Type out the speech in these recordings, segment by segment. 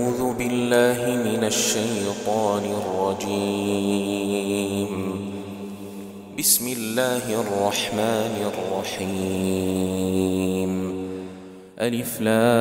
أعوذ بالله من الشيطان الرجيم. بسم الله الرحمن الرحيم. ألف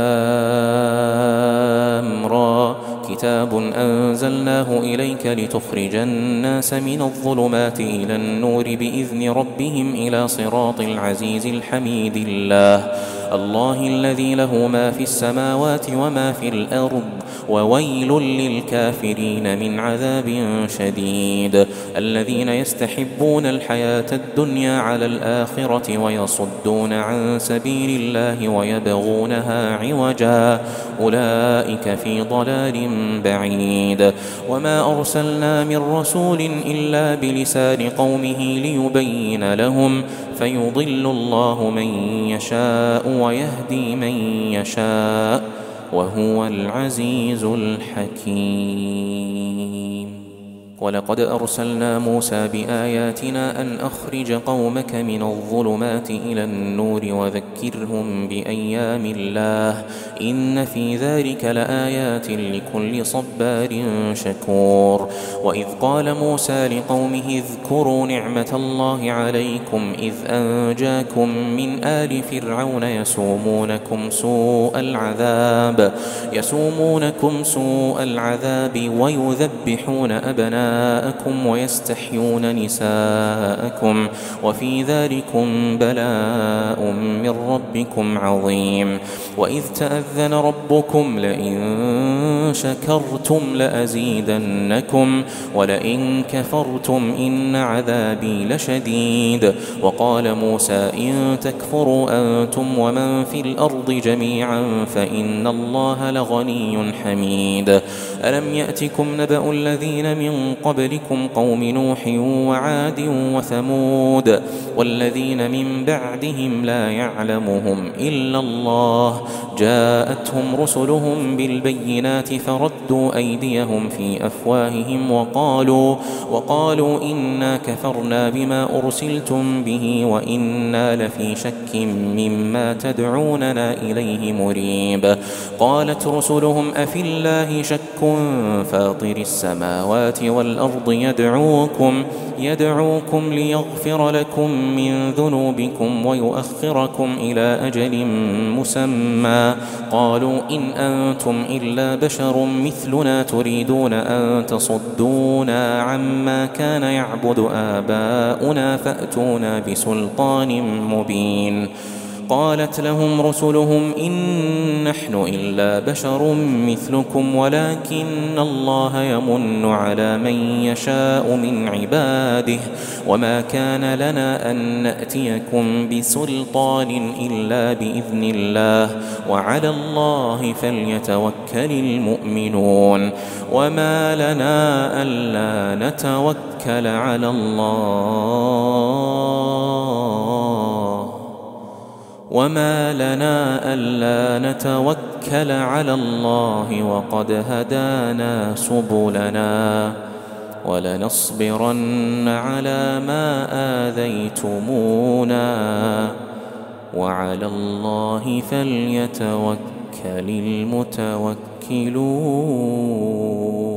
لام را كتاب أنزلناه إليك لتخرج الناس من الظلمات إلى النور بإذن ربهم إلى صراط العزيز الحميد الله الذي له ما في السماوات وما في الأرض وويل للكافرين من عذاب شديد. الذين يستحبون الحياة الدنيا على الآخرة ويصدون عن سبيل الله ويبغونها عوجا أولئك في ضلال بعيد. وما أرسلنا من رسول إلا بلسان قومه ليبين لهم فيضل الله من يشاء ويهدي من يشاء وهو العزيز الحكيم. ولقد أرسلنا موسى بآياتنا أن أخرج قومك من الظلمات إلى النور وذكرهم بأيام الله إن في ذلك لآيات لكل صبار شكور. وإذ قال موسى لقومه اذكروا نعمة الله عليكم إذ أنجاكم من آل فرعون يسومونكم سوء العذاب ويذبحون أبناءكم ويستحيون نساءكم وفي ذلكم بلاء من ربكم عظيم. وإذ تأذن ربكم لئن شكرتم لأزيدنكم ولئن كفرتم إن عذابي لشديد. وقال موسى إن تكفروا أنتم ومن في الأرض جميعا فإن الله لغني حميد. ألم يأتكم نبأ الذين من قبلكم قوم نوح وعاد وثمود والذين من بعدهم لا يعلمهم إلا الله جاءتهم رسلهم بالبينات فردوا أيديهم في أفواههم وقالوا إنا كفرنا بما أرسلتم به وإنا لفي شك مما تدعوننا إليه مريب. قالت رسلهم أفي الله شك فاطر السماوات والأرض يدعوكم ليغفر لكم من ذنوبكم ويؤخركم إلى أجل مسمى. قالوا إن أنتم إلا بشر مثلنا تريدون أن تصدونا عما كان يعبد آباؤنا فأتونا بسلطان مبين. قالت لهم رسلهم إن نحن إلا بشر مثلكم ولكن الله يمن على من يشاء من عباده وما كان لنا أن نأتيكم بسلطان إلا بإذن الله وعلى الله فليتوكل المؤمنون. وما لنا ألا نتوكل على الله وقد هدانا سبلنا ولنصبرن على ما آذيتمونا وعلى الله فليتوكل المتوكلون.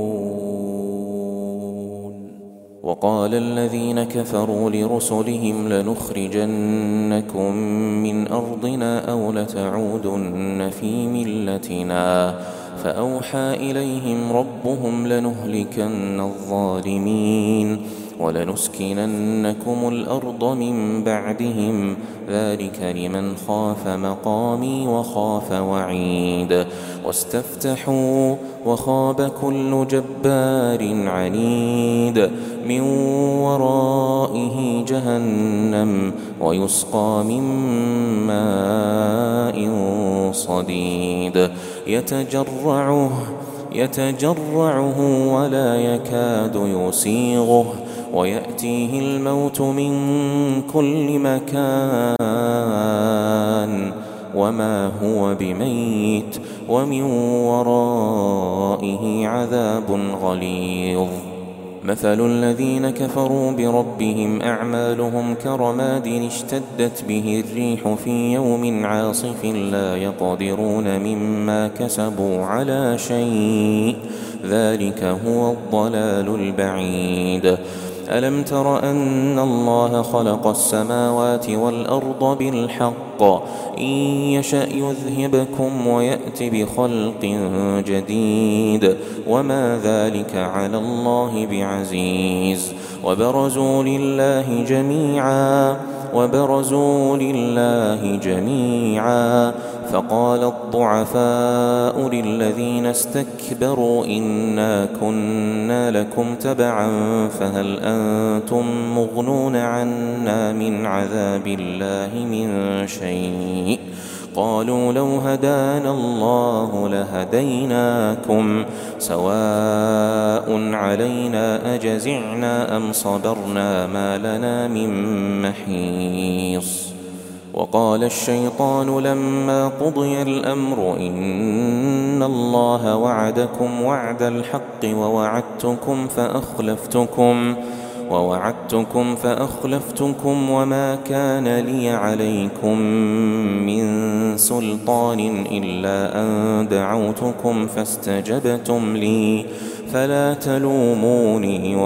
وقال الذين كفروا لرسلهم لنخرجنكم من أرضنا أو لتعودن في ملتنا فأوحى إليهم ربهم لنهلكن الظالمين ولنسكننكم الأرض من بعدهم ذلك لمن خاف مقامي وخاف وعيد. واستفتحوا وخاب كل جبار عنيد من ورائه جهنم ويسقى من ماء صديد يتجرعه ولا يكاد يسيغه ويأتيه الموت من كل مكان وما هو بميت ومن ورائه عذاب غليظ. مثل الذين كفروا بربهم أعمالهم كرماد اشتدت به الريح في يوم عاصف لا يقدرون مما كسبوا على شيء ذلك هو الضلال البعيد. ألم تر أن الله خلق السماوات والأرض بالحق إن يشأ يذهبكم ويأت بخلق جديد وما ذلك على الله بعزيز. وبرزوا لله جميعا فقال الضعفاء للذين استكبروا إنا كنا لكم تبعا فهل أنتم مغنون عنا من عذاب الله من شيء قالوا لو هدانا الله لهديناكم سواء علينا أجزعنا أم صبرنا ما لنا من محيص. وقال الشيطان لما قضي الأمر إن الله وعدكم وعد الحق ووعدتكم فأخلفتكم وما كان لي عليكم من سلطان إلا أن دعوتكم فاستجبتم لي فلا تلوموني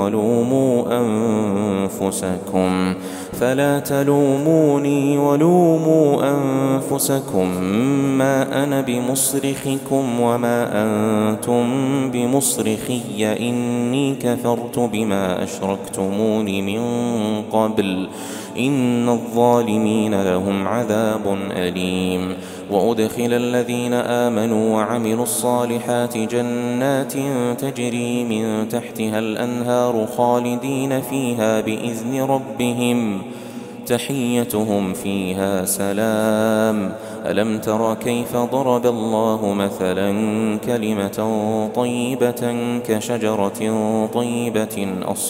ولوموا أنفسكم ما أنا بمصرخكم وما أنتم بمصرخي إني كفرت بما أشركتمون من قبل إن الظالمين لهم عذاب أليم. وأدخل الذين آمنوا وعملوا الصالحات جنات تجري من تحتها الأنهار خالدين فيها بإذن ربهم تحيتهم فيها سلام. ألم تر كيف ضرب الله مثلا كلمة طيبة كشجرة طيبة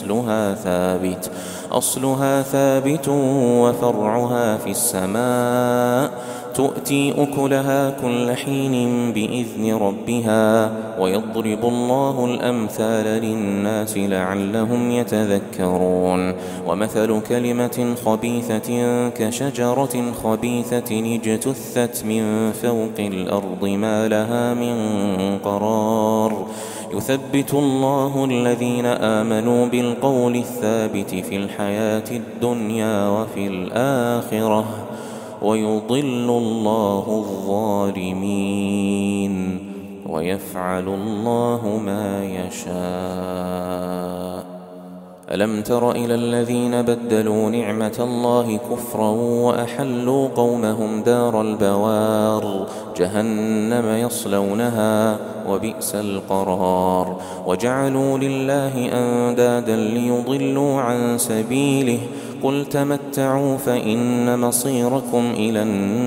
أصلها ثابت وفرعها في السماء تؤتي أكلها كل حين بإذن ربها ويضرب الله الأمثال للناس لعلهم يتذكرون. ومثل كلمة خبيثة كشجرة خبيثة اجتثت من فوق الأرض ما لها من قرار يثبت الله الذين آمنوا بالقول الثابت في الحياة الدنيا وفي الآخرة ويضل الله الظالمين ويفعل الله ما يشاء. ألم تر إلى الذين بدلوا نعمة الله كفرا وأحلوا قومهم دار البوار جهنم يصلونها وبئس القرار. وجعلوا لله أندادا ليضلوا عن سبيله قل تمتعوا فإن مصيركم إلى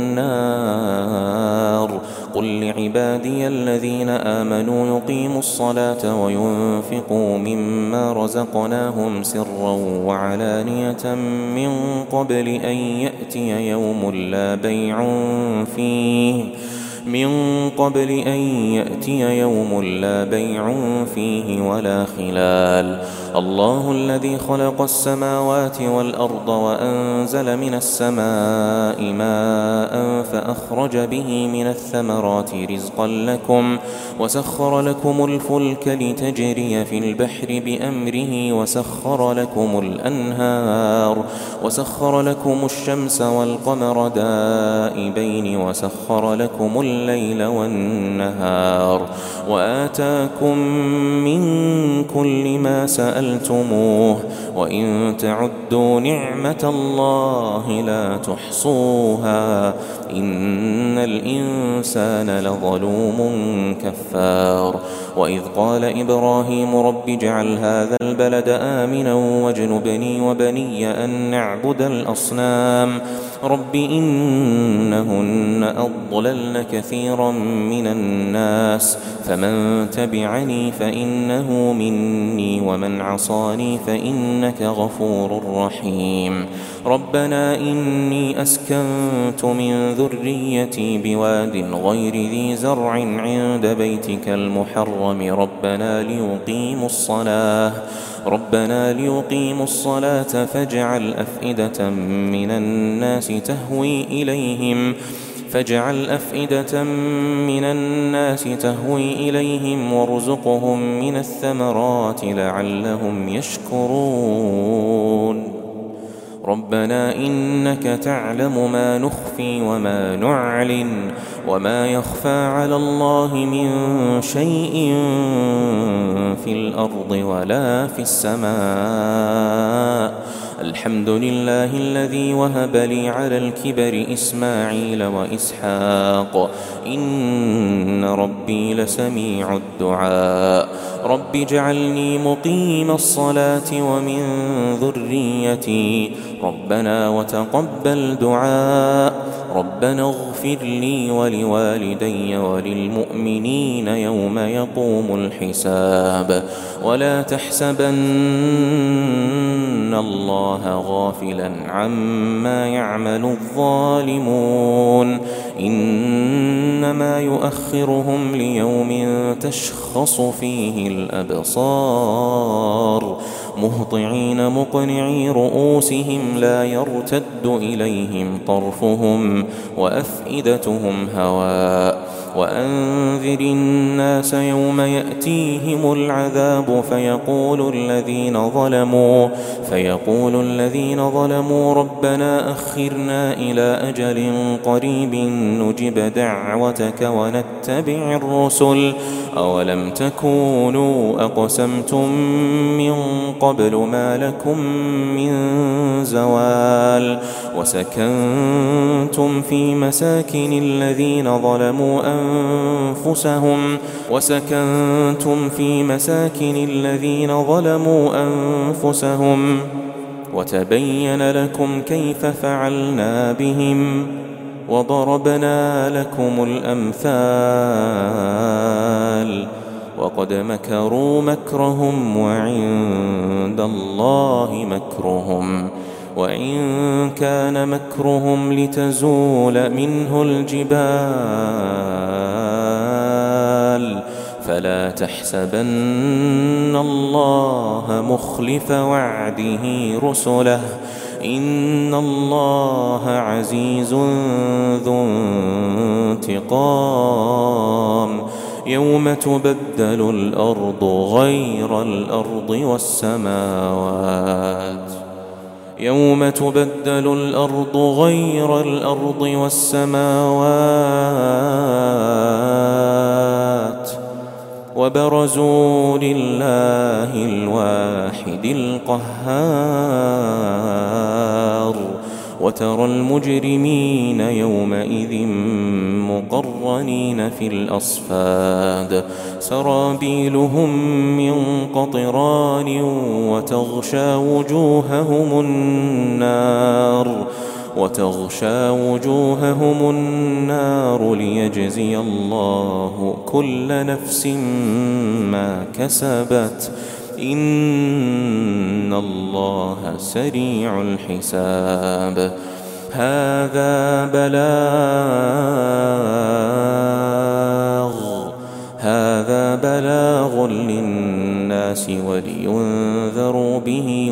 النار. قل لعبادي الذين آمنوا يقيموا الصلاة وينفقوا مما رزقناهم سرا وعلانية من قبل أن يأتي يوم لا بيع فيه ولا خلال. الله الذي خلق السماوات والأرض وأنزل من السماء ماء فأخرج به من الثمرات رزقا لكم وسخر لكم الفلك لتجري في البحر بأمره وسخر لكم الأنهار وسخر لكم الشمس والقمر دائبين وسخر لكم الليل والنهار وآتاكم من كل ما سألتموه وإن تعدوا نعمة الله لا تحصوها إن الإنسان لظلوم كفار. وإذ قال إبراهيم رب اجعل هذا البلد آمنا واجنبني وبني أن نعبد الأصنام رب إنهن أضللن كثيرا من الناس فمن تبعني فإنه مني ومن عصاني فإنك غفور رحيم. ربنا إني أسكنت من ذريتي بواد غير ذي زرع عند بيتك المحرم ربنا ليقيموا الصلاة فاجعل أفئدة من الناس تهوي إليهم وارزقهم من الثمرات لعلهم يشكرون ربنا إنك تعلم ما نخفي وما نعلن وما يخفى على الله من شيء في الأرض ولا في السماء الحمد لله الذي وهب لي على الكبر إسماعيل وإسحاق إن ربي لسميع الدعاء رب اجعلني مقيم الصلاة ومن ذريتي ربنا وتقبل دعاء ربنا اغفر لي ولوالدي وللمؤمنين يوم يقوم الحساب ولا تحسبن الله غافلا عما يعمل الظالمون إنما يؤخرهم ليوم تشخص فيه الأبصار مهطعين مقنعي رؤوسهم لا يرتد إليهم طرفهم وأفئدتهم هواء وأنذر الناس يوم يأتيهم العذاب فيقول الذين ظلموا ربنا أخرنا إلى أجل قريب نجب دعوتك ونتبع الرسل أولم تكونوا أقسمتم من قبل ما لكم من زوال وسكنتم في مساكن الذين ظلموا أنفسهم وتبين لكم كيف فعلنا بهم وضربنا لكم الأمثال وقد مكروا مكرهم وعند الله مكرهم وإن كان مكرهم لتزول منه الجبال فلا تحسبن الله مخلف وعده رسله إن الله عزيز ذو انتقام يوم تبدل الأرض غير الأرض والسماوات وبرزوا لله الواحد القهار وترى المجرمين يومئذ مقرنين في الأصفاد سرابيلهم من قطران وتغشى وجوههم النار ليجزي الله كل نفس ما كسبت إن الله سريع الحساب هذا بلاغ للناس ولينذروا به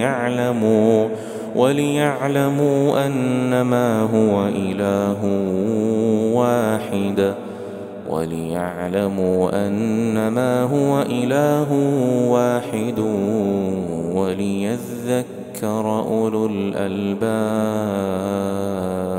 وليعلموا أنما هو إله واحد وليذكر أولو الألباب.